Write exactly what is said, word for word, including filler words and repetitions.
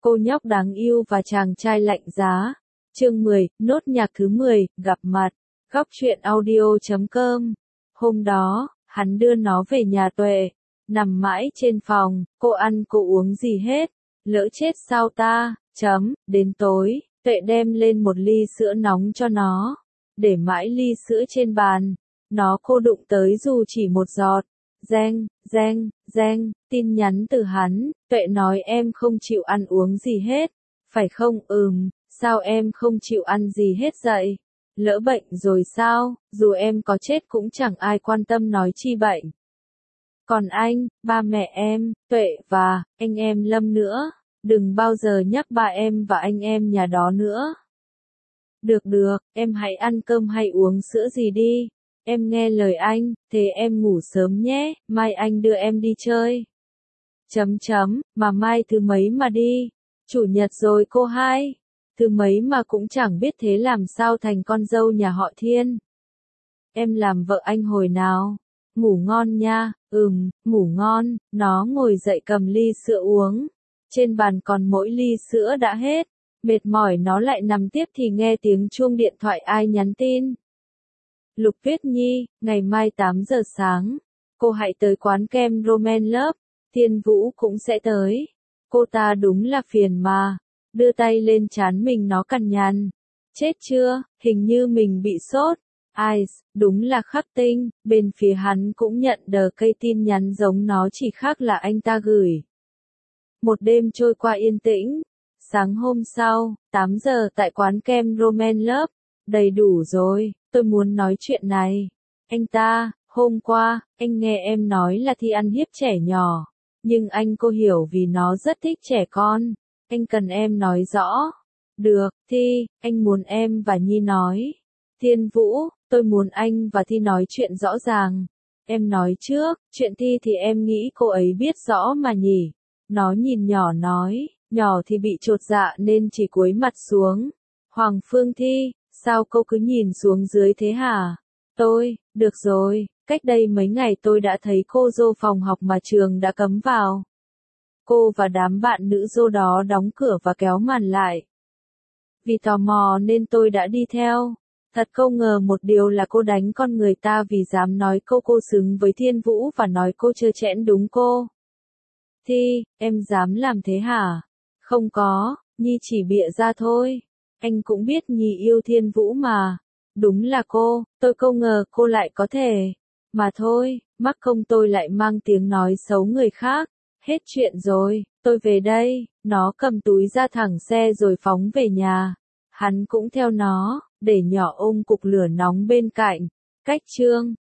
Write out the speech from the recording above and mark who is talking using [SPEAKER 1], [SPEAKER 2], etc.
[SPEAKER 1] Cô nhóc đáng yêu và chàng trai lạnh giá. Chương mười, nốt nhạc thứ mười, gặp mặt. Góc truyện audio chấm com. Hôm đó, hắn đưa nó về nhà Tuệ. Nằm mãi trên phòng, cô ăn cô uống gì hết. Lỡ chết sao ta, chấm, đến tối, Tuệ đem lên một ly sữa nóng cho nó. Để mãi ly sữa trên bàn. Nó cô đụng tới dù chỉ một giọt. Reng, reng, reng, tin nhắn từ hắn, Tuệ nói em không chịu ăn uống gì hết. Phải không? Ừm, sao em không chịu ăn gì hết vậy? Lỡ bệnh rồi sao? Dù em có chết cũng chẳng ai quan tâm nói chi bệnh. Còn anh, ba mẹ em, Tuệ và anh em Lâm nữa, đừng bao giờ nhắc ba em và anh em nhà đó nữa. Được được, em hãy ăn cơm hay uống sữa gì đi. Em nghe lời anh, thế em ngủ sớm nhé, mai anh đưa em đi chơi. Chấm chấm, mà mai thứ mấy mà đi? Chủ nhật rồi cô hai. Thứ mấy mà cũng chẳng biết thế làm sao thành con dâu nhà họ Thiên. Em làm vợ anh hồi nào? Ngủ ngon nha, ừm, ngủ ngon, nó ngồi dậy cầm ly sữa uống. Trên bàn còn mỗi ly sữa đã hết. Mệt mỏi nó lại nằm tiếp thì nghe tiếng chuông điện thoại ai nhắn tin. Lục Tuyết Nhi, ngày mai tám giờ sáng, cô hãy tới quán kem Roman Love, Thiên Vũ cũng sẽ tới. Cô ta đúng là phiền mà. Đưa tay lên trán mình nó cằn nhằn. Chết chưa, hình như mình bị sốt. Ai, đúng là khắc tinh, bên phía hắn cũng nhận đờ cây tin nhắn giống nó chỉ khác là anh ta gửi. Một đêm trôi qua yên tĩnh. Sáng hôm sau, tám giờ tại quán kem Roman Love. Đầy đủ rồi, tôi muốn nói chuyện này. Anh ta, hôm qua, anh nghe em nói là Thi ăn hiếp trẻ nhỏ. Nhưng anh cô hiểu vì nó rất thích trẻ con. Anh cần em nói rõ. Được, Thi, anh muốn em và Nhi nói. Thiên Vũ, tôi muốn anh và Thi nói chuyện rõ ràng. Em nói trước, chuyện Thi thì em nghĩ cô ấy biết rõ mà nhỉ. Nó nhìn nhỏ nói, nhỏ thì bị chột dạ nên chỉ cúi mặt xuống. Hoàng Phương Thi, sao cô cứ nhìn xuống dưới thế hả? Tôi, được rồi, cách đây mấy ngày tôi đã thấy cô dô phòng học mà trường đã cấm vào. Cô và đám bạn nữ dô đó đóng cửa và kéo màn lại. Vì tò mò nên tôi đã đi theo. Thật không ngờ một điều là cô đánh con người ta vì dám nói câu cô xứng với Thiên Vũ và nói cô trơ trẽn đúng cô. Thi, em dám làm thế hả? Không có, Nhi chỉ bịa ra thôi. Anh cũng biết Nhi yêu Thiên Vũ mà. Đúng là cô, tôi không ngờ cô lại có thể. Mà thôi, mắc công tôi lại mang tiếng nói xấu người khác. Hết chuyện rồi, tôi về đây. Nó cầm túi ra thẳng xe rồi phóng về nhà. Hắn cũng theo nó, để nhỏ ôm cục lửa nóng bên cạnh. Cách chương